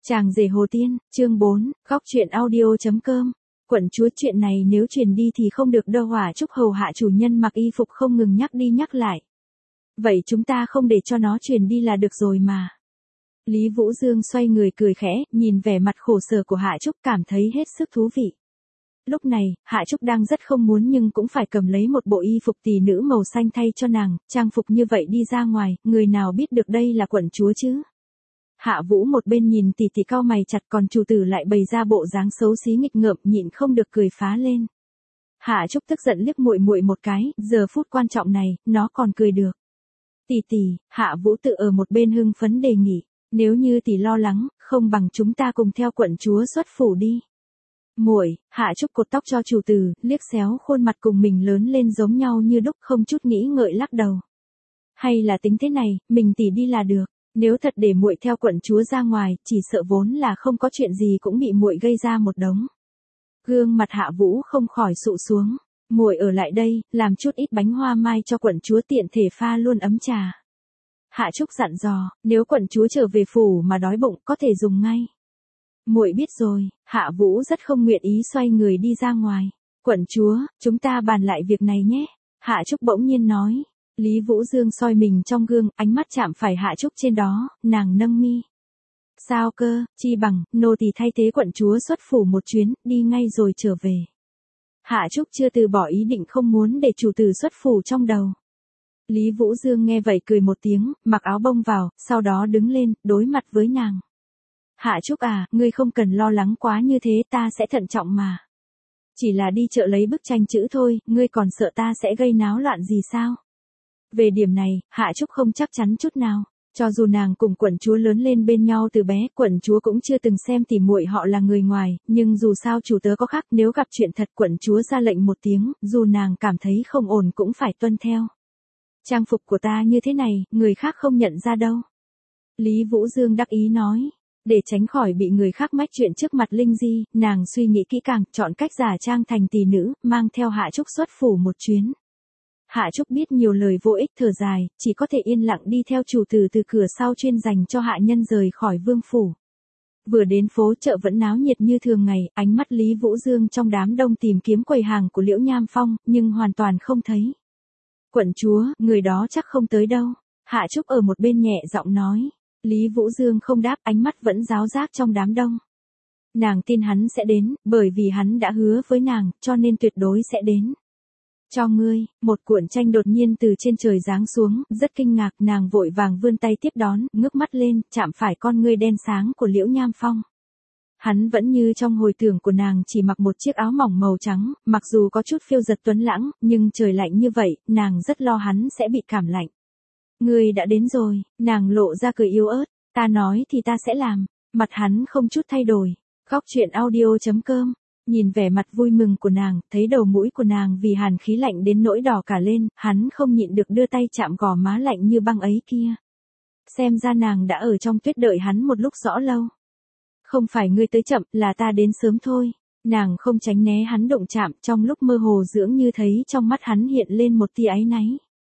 Chàng rể Hồ Tiên, chương 4, góc truyện audio.com. Quận chúa, chuyện này nếu truyền đi thì không được đâu. Hỏa Trúc hầu hạ chủ nhân mặc y phục không ngừng nhắc đi nhắc lại. Vậy chúng ta không để cho nó truyền đi là được rồi mà. Lý Vũ Dương xoay người cười khẽ, nhìn vẻ mặt khổ sở của Hạ Trúc cảm thấy hết sức thú vị. Lúc này, Hạ Trúc đang rất không muốn nhưng cũng phải cầm lấy một bộ y phục tỷ nữ màu xanh thay cho nàng, trang phục như vậy đi ra ngoài, người nào biết được đây là quận chúa chứ. Hạ Vũ một bên nhìn tỷ tỷ cau mày chặt, còn chủ tử lại bày ra bộ dáng xấu xí nghịch ngợm, nhịn không được cười phá lên. Hạ Trúc tức giận liếc muội muội một cái, giờ phút quan trọng này, nó còn cười được. Tỷ tỷ, Hạ Vũ tự ở một bên hưng phấn đề nghị, nếu như tỷ lo lắng, không bằng chúng ta cùng theo quận chúa xuất phủ đi. Muội, Hạ Trúc cột tóc cho chủ tử, liếc xéo khuôn mặt cùng mình lớn lên giống nhau như đúc, không chút nghĩ ngợi lắc đầu. Hay là tính thế này, mình tỷ đi là được. Nếu thật để muội theo quận chúa ra ngoài, chỉ sợ vốn là không có chuyện gì cũng bị muội gây ra một đống. Gương mặt Hạ Vũ không khỏi sụ xuống. Muội ở lại đây, làm chút ít bánh hoa mai cho quận chúa tiện thể pha luôn ấm trà. Hạ Trúc dặn dò, nếu quận chúa trở về phủ mà đói bụng có thể dùng ngay. Muội biết rồi. Hạ Vũ rất không nguyện ý xoay người đi ra ngoài. Quận chúa, chúng ta bàn lại việc này nhé. Hạ Trúc bỗng nhiên nói. Lý Vũ Dương soi mình trong gương, ánh mắt chạm phải Hạ Trúc trên đó, nàng nâng mi. Sao cơ, chi bằng, nô tỳ thay thế quận chúa xuất phủ một chuyến, đi ngay rồi trở về. Hạ Trúc chưa từ bỏ ý định không muốn để chủ tử xuất phủ trong đầu. Lý Vũ Dương nghe vậy cười một tiếng, mặc áo bông vào, sau đó đứng lên, đối mặt với nàng. Hạ Trúc à, ngươi không cần lo lắng quá như thế, ta sẽ thận trọng mà. Chỉ là đi chợ lấy bức tranh chữ thôi, ngươi còn sợ ta sẽ gây náo loạn gì sao? Về điểm này, Hạ Trúc không chắc chắn chút nào. Cho dù nàng cùng quận chúa lớn lên bên nhau từ bé, quận chúa cũng chưa từng xem tỉ muội họ là người ngoài, nhưng dù sao chủ tớ có khác, nếu gặp chuyện thật quận chúa ra lệnh một tiếng, dù nàng cảm thấy không ổn cũng phải tuân theo. Trang phục của ta như thế này, người khác không nhận ra đâu. Lý Vũ Dương đắc ý nói. Để tránh khỏi bị người khác mách chuyện trước mặt Linh Di, nàng suy nghĩ kỹ càng, chọn cách giả trang thành tỷ nữ, mang theo Hạ Trúc xuất phủ một chuyến. Hạ Trúc biết nhiều lời vô ích thở dài, chỉ có thể yên lặng đi theo chủ tử từ cửa sau chuyên dành cho hạ nhân rời khỏi vương phủ. Vừa đến phố chợ vẫn náo nhiệt như thường ngày, ánh mắt Lý Vũ Dương trong đám đông tìm kiếm quầy hàng của Liễu Nham Phong, nhưng hoàn toàn không thấy. Quận chúa, người đó chắc không tới đâu. Hạ Trúc ở một bên nhẹ giọng nói. Lý Vũ Dương không đáp, ánh mắt vẫn ráo rác trong đám đông. Nàng tin hắn sẽ đến, bởi vì hắn đã hứa với nàng, cho nên tuyệt đối sẽ đến. Cho ngươi, một cuộn tranh đột nhiên từ trên trời giáng xuống, rất kinh ngạc, nàng vội vàng vươn tay tiếp đón, ngước mắt lên, chạm phải con ngươi đen sáng của Liễu Nham Phong. Hắn vẫn như trong hồi tưởng của nàng, chỉ mặc một chiếc áo mỏng màu trắng, mặc dù có chút phiêu giật tuấn lãng, nhưng trời lạnh như vậy, nàng rất lo hắn sẽ bị cảm lạnh. Ngươi đã đến rồi, nàng lộ ra cười yếu ớt, ta nói thì ta sẽ làm. Mặt hắn không chút thay đổi. Góc truyện audio.com. Nhìn vẻ mặt vui mừng của nàng, thấy đầu mũi của nàng vì hàn khí lạnh đến nỗi đỏ cả lên, hắn không nhịn được đưa tay chạm gò má lạnh như băng ấy kia. Xem ra nàng đã ở trong tuyết đợi hắn một lúc rõ lâu. Không phải ngươi tới chậm, là ta đến sớm thôi. Nàng không tránh né hắn động chạm, trong lúc mơ hồ dưỡng như thấy trong mắt hắn hiện lên một tia áy náy.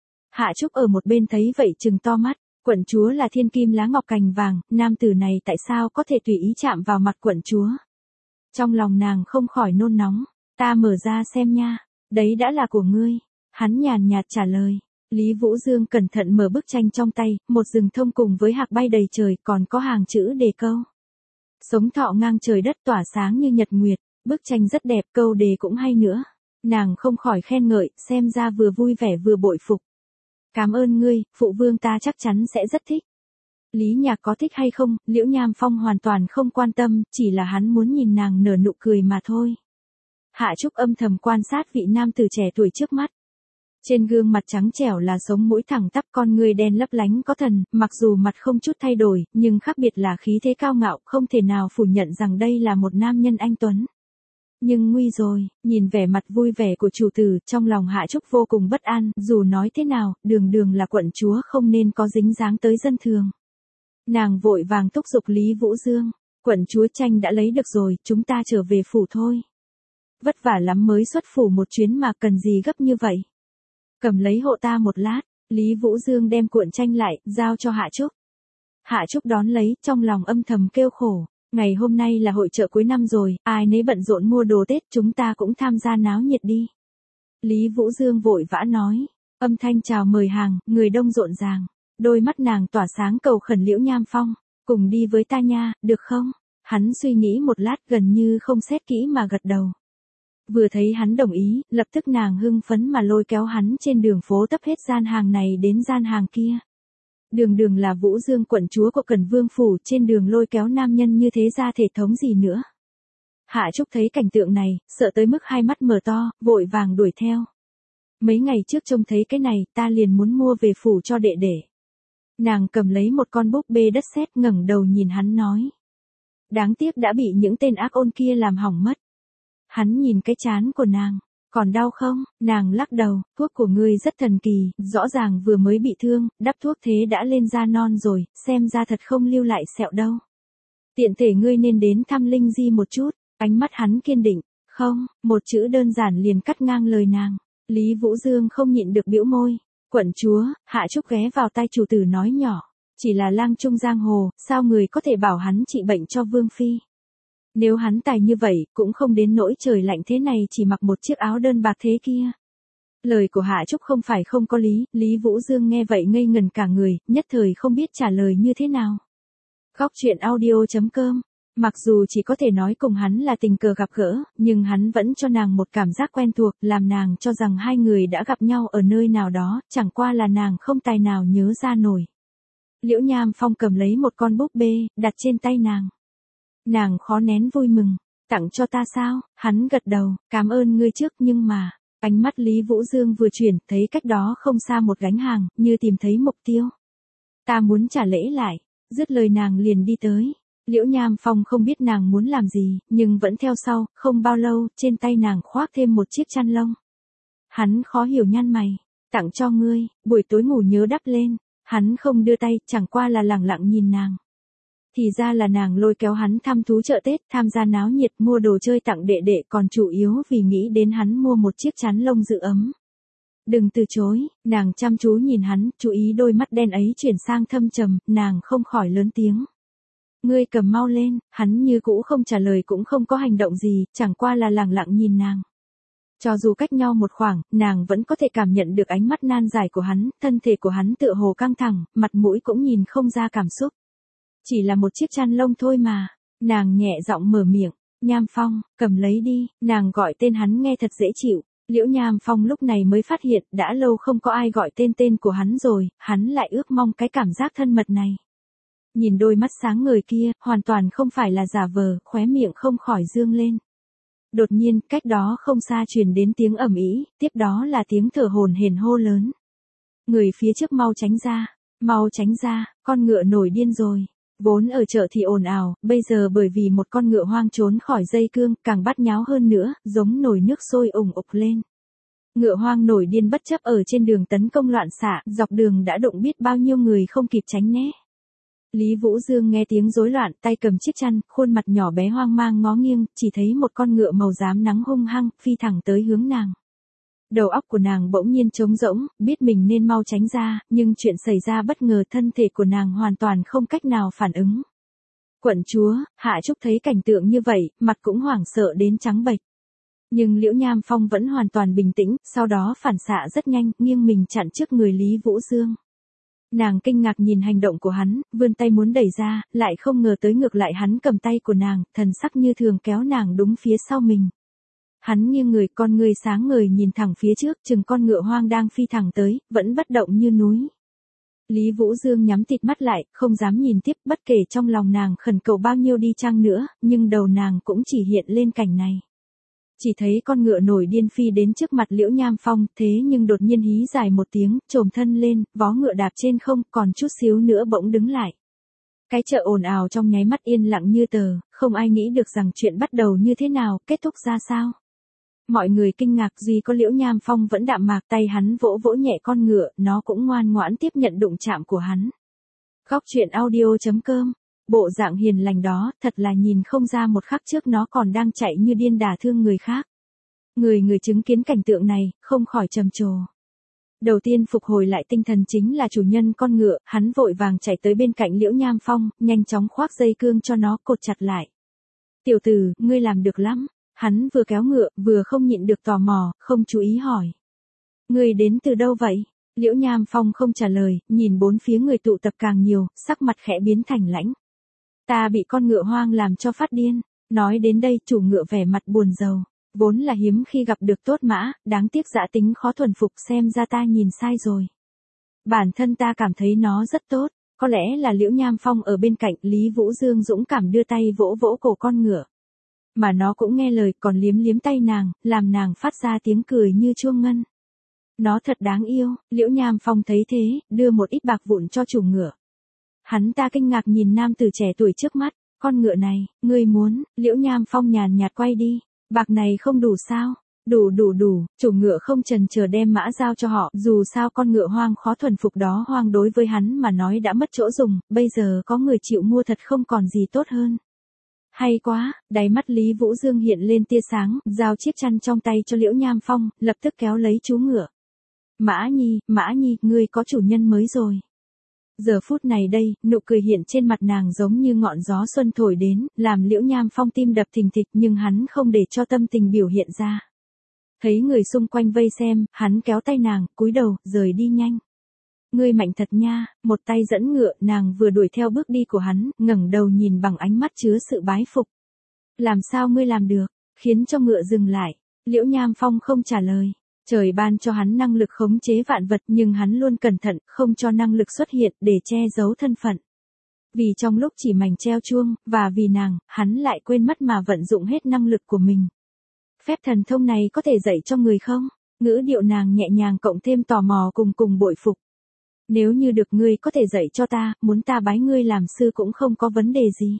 Hạ Trúc ở một bên thấy vậy trừng to mắt, quận chúa là thiên kim lá ngọc cành vàng, nam tử này tại sao có thể tùy ý chạm vào mặt quận chúa? Trong lòng nàng không khỏi nôn nóng, ta mở ra xem nha, đấy đã là của ngươi. Hắn nhàn nhạt trả lời. Lý Vũ Dương cẩn thận mở bức tranh trong tay, một rừng thông cùng với hạc bay đầy trời, còn có hàng chữ đề câu. Sống thọ ngang trời đất tỏa sáng như nhật nguyệt, bức tranh rất đẹp, câu đề cũng hay nữa. Nàng không khỏi khen ngợi, xem ra vừa vui vẻ vừa bội phục. Cảm ơn ngươi, phụ vương ta chắc chắn sẽ rất thích. Lý Nhạc có thích hay không, Liễu Nham Phong hoàn toàn không quan tâm, chỉ là hắn muốn nhìn nàng nở nụ cười mà thôi. Hạ Trúc âm thầm quan sát vị nam tử trẻ tuổi trước mắt. Trên gương mặt trắng trẻo là sống mũi thẳng tắp, con người đen lấp lánh có thần, mặc dù mặt không chút thay đổi, nhưng khác biệt là khí thế cao ngạo, không thể nào phủ nhận rằng đây là một nam nhân anh tuấn. Nhưng nguy rồi, nhìn vẻ mặt vui vẻ của chủ tử, trong lòng Hạ Trúc vô cùng bất an, dù nói thế nào, đường đường là quận chúa không nên có dính dáng tới dân thường. Nàng vội vàng thúc giục Lý Vũ Dương, quận chúa tranh đã lấy được rồi, chúng ta trở về phủ thôi. Vất vả lắm mới xuất phủ một chuyến mà cần gì gấp như vậy. Cầm lấy hộ ta một lát, Lý Vũ Dương đem cuộn tranh lại, giao cho Hạ Trúc. Hạ Trúc đón lấy, trong lòng âm thầm kêu khổ. Ngày hôm nay là hội chợ cuối năm rồi, ai nấy bận rộn mua đồ Tết, chúng ta cũng tham gia náo nhiệt đi. Lý Vũ Dương vội vã nói. Âm thanh chào mời hàng, người đông rộn ràng. Đôi mắt nàng tỏa sáng cầu khẩn Liễu Nham Phong. Cùng đi với ta nha, được không? Hắn suy nghĩ một lát gần như không xét kỹ mà gật đầu. Vừa thấy hắn đồng ý, lập tức nàng hưng phấn mà lôi kéo hắn trên đường phố tấp hết gian hàng này đến gian hàng kia. Đường đường là Vũ Dương quận chúa của Cẩn Vương Phủ, trên đường lôi kéo nam nhân như thế ra thể thống gì nữa. Hạ Trúc thấy cảnh tượng này, sợ tới mức hai mắt mở to, vội vàng đuổi theo. Mấy ngày trước trông thấy cái này, ta liền muốn mua về phủ cho đệ đệ. Nàng cầm lấy một con búp bê đất sét ngẩng đầu nhìn hắn nói. Đáng tiếc đã bị những tên ác ôn kia làm hỏng mất. Hắn nhìn cái trán của nàng. Còn đau không? Nàng lắc đầu, thuốc của ngươi rất thần kỳ, rõ ràng vừa mới bị thương, đắp thuốc thế đã lên da non rồi, xem ra thật không lưu lại sẹo đâu. Tiện thể ngươi nên đến thăm Linh Di một chút, ánh mắt hắn kiên định, không, một chữ đơn giản liền cắt ngang lời nàng. Lý Vũ Dương không nhịn được bĩu môi, quận chúa, Hạ Trúc ghé vào tai chủ tử nói nhỏ, chỉ là lang trung giang hồ, sao người có thể bảo hắn trị bệnh cho Vương Phi. Nếu hắn tài như vậy, cũng không đến nỗi trời lạnh thế này chỉ mặc một chiếc áo đơn bạc thế kia. Lời của Hạ Trúc không phải không có lý, Lý Vũ Dương nghe vậy ngây ngần cả người, nhất thời không biết trả lời như thế nào. Góc truyện audio.com. Mặc dù chỉ có thể nói cùng hắn là tình cờ gặp gỡ, nhưng hắn vẫn cho nàng một cảm giác quen thuộc, làm nàng cho rằng hai người đã gặp nhau ở nơi nào đó, chẳng qua là nàng không tài nào nhớ ra nổi. Liễu Nham Phong cầm lấy một con búp bê, đặt trên tay nàng. Nàng khó nén vui mừng, tặng cho ta sao? Hắn gật đầu, cảm ơn ngươi trước nhưng mà, ánh mắt Lý Vũ Dương vừa chuyển, thấy cách đó không xa một gánh hàng, như tìm thấy mục tiêu. Ta muốn trả lễ lại, dứt lời nàng liền đi tới. Liễu Nham Phong không biết nàng muốn làm gì, nhưng vẫn theo sau, không bao lâu, trên tay nàng khoác thêm một chiếc chăn lông. Hắn khó hiểu nhăn mày, tặng cho ngươi, buổi tối ngủ nhớ đắp lên. Hắn không đưa tay, chẳng qua là lẳng lặng nhìn nàng. Thì ra là nàng lôi kéo hắn thăm thú chợ Tết, tham gia náo nhiệt mua đồ chơi tặng đệ đệ, còn chủ yếu vì nghĩ đến hắn mua một chiếc chắn lông giữ ấm. Đừng từ chối, nàng chăm chú nhìn hắn, chú ý đôi mắt đen ấy chuyển sang thâm trầm, nàng không khỏi lớn tiếng. Ngươi cầm mau lên, hắn như cũ không trả lời cũng không có hành động gì, chẳng qua là lẳng lặng nhìn nàng. Cho dù cách nhau một khoảng, nàng vẫn có thể cảm nhận được ánh mắt nan giải của hắn, thân thể của hắn tựa hồ căng thẳng, mặt mũi cũng nhìn không ra cảm xúc. Chỉ là một chiếc chăn lông thôi mà, nàng nhẹ giọng mở miệng, Nham Phong, cầm lấy đi, nàng gọi tên hắn nghe thật dễ chịu. Liễu Nham Phong lúc này mới phát hiện, đã lâu không có ai gọi tên của hắn rồi, hắn lại ước mong cái cảm giác thân mật này. Nhìn đôi mắt sáng ngời kia, hoàn toàn không phải là giả vờ, khóe miệng không khỏi dương lên. Đột nhiên, cách đó không xa truyền đến tiếng ầm ĩ, tiếp đó là tiếng thở hổn hển hô lớn. Người phía trước mau tránh ra, con ngựa nổi điên rồi. Vốn ở chợ thì ồn ào, bây giờ bởi vì một con ngựa hoang trốn khỏi dây cương, càng bát nháo hơn nữa, giống nồi nước sôi ủng ục lên. Ngựa hoang nổi điên bất chấp ở trên đường tấn công loạn xạ, dọc đường đã đụng biết bao nhiêu người không kịp tránh né. Lý Vũ Dương nghe tiếng rối loạn, tay cầm chiếc chăn, khuôn mặt nhỏ bé hoang mang ngó nghiêng, chỉ thấy một con ngựa màu xám nắng hung hăng, phi thẳng tới hướng nàng. Đầu óc của nàng bỗng nhiên trống rỗng, biết mình nên mau tránh ra, nhưng chuyện xảy ra bất ngờ, thân thể của nàng hoàn toàn không cách nào phản ứng. Quận chúa, Hạ Trúc thấy cảnh tượng như vậy, mặt cũng hoảng sợ đến trắng bệch. Nhưng Liễu Nham Phong vẫn hoàn toàn bình tĩnh, sau đó phản xạ rất nhanh, nghiêng mình chặn trước người Lý Vũ Dương. Nàng kinh ngạc nhìn hành động của hắn, vươn tay muốn đẩy ra, lại không ngờ tới ngược lại hắn cầm tay của nàng, thần sắc như thường kéo nàng đúng phía sau mình. Hắn nghiêng người, con ngươi sáng ngời nhìn thẳng phía trước, chừng con ngựa hoang đang phi thẳng tới, vẫn bất động như núi. Lý Vũ Dương nhắm tịt mắt lại, không dám nhìn tiếp, bất kể trong lòng nàng khẩn cầu bao nhiêu đi chăng nữa, nhưng đầu nàng cũng chỉ hiện lên cảnh này. Chỉ thấy con ngựa nổi điên phi đến trước mặt Liễu Nham Phong, thế nhưng đột nhiên hí dài một tiếng, chồm thân lên, vó ngựa đạp trên không, còn chút xíu nữa bỗng đứng lại. Cái chợ ồn ào trong nháy mắt yên lặng như tờ, không ai nghĩ được rằng chuyện bắt đầu như thế nào, kết thúc ra sao. Mọi người kinh ngạc, duy có Liễu Nham Phong vẫn đạm mạc, tay hắn vỗ vỗ nhẹ con ngựa, nó cũng ngoan ngoãn tiếp nhận đụng chạm của hắn. Góc truyện audio.com. Bộ dạng hiền lành đó, thật là nhìn không ra một khắc trước nó còn đang chạy như điên đả thương người khác. Người chứng kiến cảnh tượng này, không khỏi trầm trồ. Đầu tiên phục hồi lại tinh thần chính là chủ nhân con ngựa, hắn vội vàng chạy tới bên cạnh Liễu Nham Phong, nhanh chóng khoác dây cương cho nó cột chặt lại. Tiểu tử, ngươi làm được lắm. Hắn vừa kéo ngựa, vừa không nhịn được tò mò, không chú ý hỏi. Ngươi đến từ đâu vậy? Liễu Nham Phong không trả lời, nhìn bốn phía người tụ tập càng nhiều, sắc mặt khẽ biến thành lãnh. Ta bị con ngựa hoang làm cho phát điên. Nói đến đây chủ ngựa vẻ mặt buồn rầu. Vốn là hiếm khi gặp được tốt mã, đáng tiếc dã tính khó thuần phục, xem ra ta nhìn sai rồi. Bản thân ta cảm thấy nó rất tốt, có lẽ là Liễu Nham Phong ở bên cạnh, Lý Vũ Dương dũng cảm đưa tay vỗ vỗ cổ con ngựa. Mà nó cũng nghe lời, còn liếm liếm tay nàng, làm nàng phát ra tiếng cười như chuông ngân. Nó thật đáng yêu. Liễu Nham Phong thấy thế, đưa một ít bạc vụn cho chủ ngựa. Hắn ta kinh ngạc nhìn nam tử trẻ tuổi trước mắt. Con ngựa này, ngươi muốn? Liễu Nham Phong nhàn nhạt quay đi. Bạc này không đủ sao? Đủ. Chủ ngựa không chần chờ đem mã giao cho họ. Dù sao con ngựa hoang khó thuần phục đó hoang đối với hắn mà nói đã mất chỗ dùng. Bây giờ có người chịu mua thật không còn gì tốt hơn. Hay quá. Đáy mắt Lý Vũ Dương hiện lên tia sáng, giao chiếc chăn trong tay cho Liễu Nham Phong, lập tức kéo lấy chú ngựa. Mã Nhi, ngươi có chủ nhân mới rồi. Giờ phút này đây, nụ cười hiện trên mặt nàng giống như ngọn gió xuân thổi đến, làm Liễu Nham Phong tim đập thình thịch, nhưng hắn không để cho tâm tình biểu hiện ra. Thấy người xung quanh vây xem, hắn kéo tay nàng, cúi đầu, rời đi nhanh. Ngươi mạnh thật nha. Một tay dẫn ngựa, nàng vừa đuổi theo bước đi của hắn, ngẩng đầu nhìn bằng ánh mắt chứa sự bái phục. Làm sao ngươi làm được? Khiến cho ngựa dừng lại. Liễu Nham Phong không trả lời. Trời ban cho hắn năng lực khống chế vạn vật, nhưng hắn luôn cẩn thận, không cho năng lực xuất hiện, để che giấu thân phận. Vì trong lúc chỉ mảnh treo chuông, và vì nàng, hắn lại quên mất mà vận dụng hết năng lực của mình. Phép thần thông này có thể dạy cho người không? Ngữ điệu nàng nhẹ nhàng cộng thêm tò mò cùng bội phục. Nếu như được ngươi có thể dạy cho ta, muốn ta bái ngươi làm sư cũng không có vấn đề gì.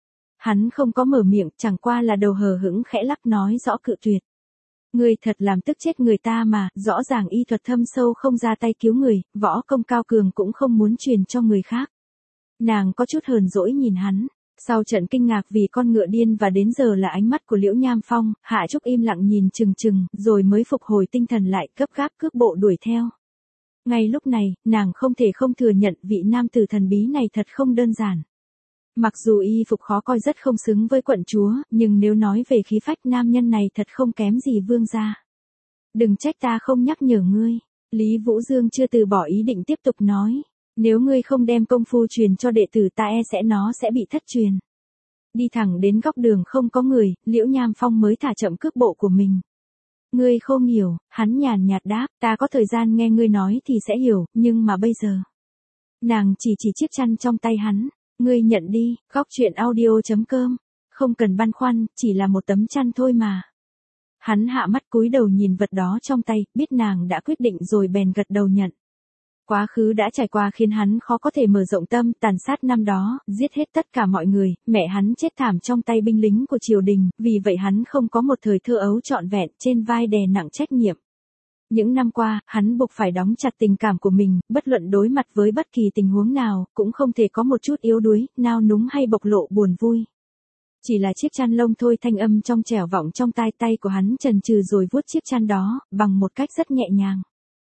Hắn không có mở miệng, chẳng qua là đầu hờ hững khẽ lắc nói rõ cự tuyệt. Ngươi thật làm tức chết người ta mà, rõ ràng y thuật thâm sâu không ra tay cứu người, võ công cao cường cũng không muốn truyền cho người khác. Nàng có chút hờn dỗi nhìn hắn, sau trận kinh ngạc vì con ngựa điên và đến giờ là ánh mắt của Liễu Nham Phong, Hạ Trúc im lặng nhìn chừng, rồi mới phục hồi tinh thần lại, gấp gáp cước bộ đuổi theo. Ngay lúc này, nàng không thể không thừa nhận vị nam tử thần bí này thật không đơn giản. Mặc dù y phục khó coi rất không xứng với quận chúa, nhưng nếu nói về khí phách nam nhân này thật không kém gì vương gia. Đừng trách ta không nhắc nhở ngươi. Lý Vũ Dương chưa từ bỏ ý định tiếp tục nói. Nếu ngươi không đem công phu truyền cho đệ tử ta sẽ nó sẽ bị thất truyền. Đi thẳng đến góc đường không có người, Liễu Nham Phong mới thả chậm cước bộ của mình. Ngươi không hiểu, hắn nhàn nhạt đáp, ta có thời gian nghe ngươi nói thì sẽ hiểu, nhưng mà bây giờ. Nàng chỉ chiếc chăn trong tay hắn. Ngươi nhận đi. Goctruyện audio.com. Không cần băn khoăn, chỉ là một tấm chăn thôi mà. Hắn hạ mắt cúi đầu nhìn vật đó trong tay, biết nàng đã quyết định rồi bèn gật đầu nhận. Quá khứ đã trải qua khiến hắn khó có thể mở rộng tâm, tàn sát năm đó, giết hết tất cả mọi người, mẹ hắn chết thảm trong tay binh lính của triều đình, vì vậy hắn không có một thời thơ ấu trọn vẹn, trên vai đè nặng trách nhiệm. Những năm qua, hắn buộc phải đóng chặt tình cảm của mình, bất luận đối mặt với bất kỳ tình huống nào, cũng không thể có một chút yếu đuối, nao núng hay bộc lộ buồn vui. Chỉ là chiếc chăn lông thôi, thanh âm trong trẻo vọng trong tay của hắn chần chừ rồi vuốt chiếc chăn đó, bằng một cách rất nhẹ nhàng.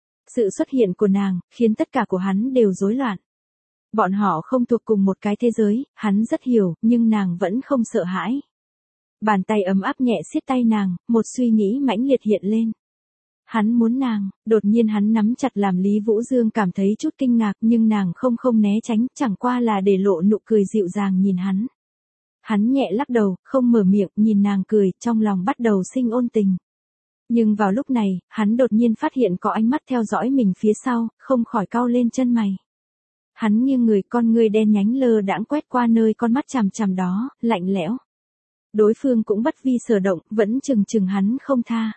Sự xuất hiện của nàng, khiến tất cả của hắn đều rối loạn. Bọn họ không thuộc cùng một cái thế giới, hắn rất hiểu, nhưng nàng vẫn không sợ hãi. Bàn tay ấm áp nhẹ siết tay nàng, một suy nghĩ mãnh liệt hiện lên. Hắn muốn nàng, đột nhiên hắn nắm chặt làm Lý Vũ Dương cảm thấy chút kinh ngạc, nhưng nàng không né tránh, chẳng qua là để lộ nụ cười dịu dàng nhìn hắn. Hắn nhẹ lắc đầu, không mở miệng, nhìn nàng cười, trong lòng bắt đầu sinh ôn tình. Nhưng vào lúc này, hắn đột nhiên phát hiện có ánh mắt theo dõi mình phía sau, không khỏi cau lên chân mày. Hắn nghiêng người, con ngươi đen nhánh lơ đãng quét qua nơi con mắt chằm đó, lạnh lẽo. Đối phương cũng bất vi sở động, vẫn chừng hắn không tha.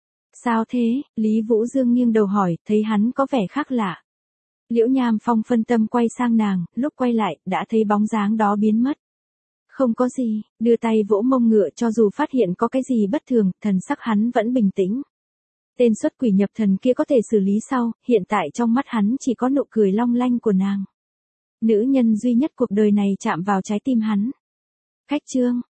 Sao thế? Lý Vũ Dương nghiêng đầu hỏi, thấy hắn có vẻ khác lạ. Liễu Nham Phong phân tâm quay sang nàng, lúc quay lại, đã thấy bóng dáng đó biến mất. Không có gì, đưa tay vỗ mông ngựa, cho dù phát hiện có cái gì bất thường, thần sắc hắn vẫn bình tĩnh. Tên xuất quỷ nhập thần kia có thể xử lý sau, hiện tại trong mắt hắn chỉ có nụ cười long lanh của nàng. Nữ nhân duy nhất cuộc đời này chạm vào trái tim hắn. Khách chương.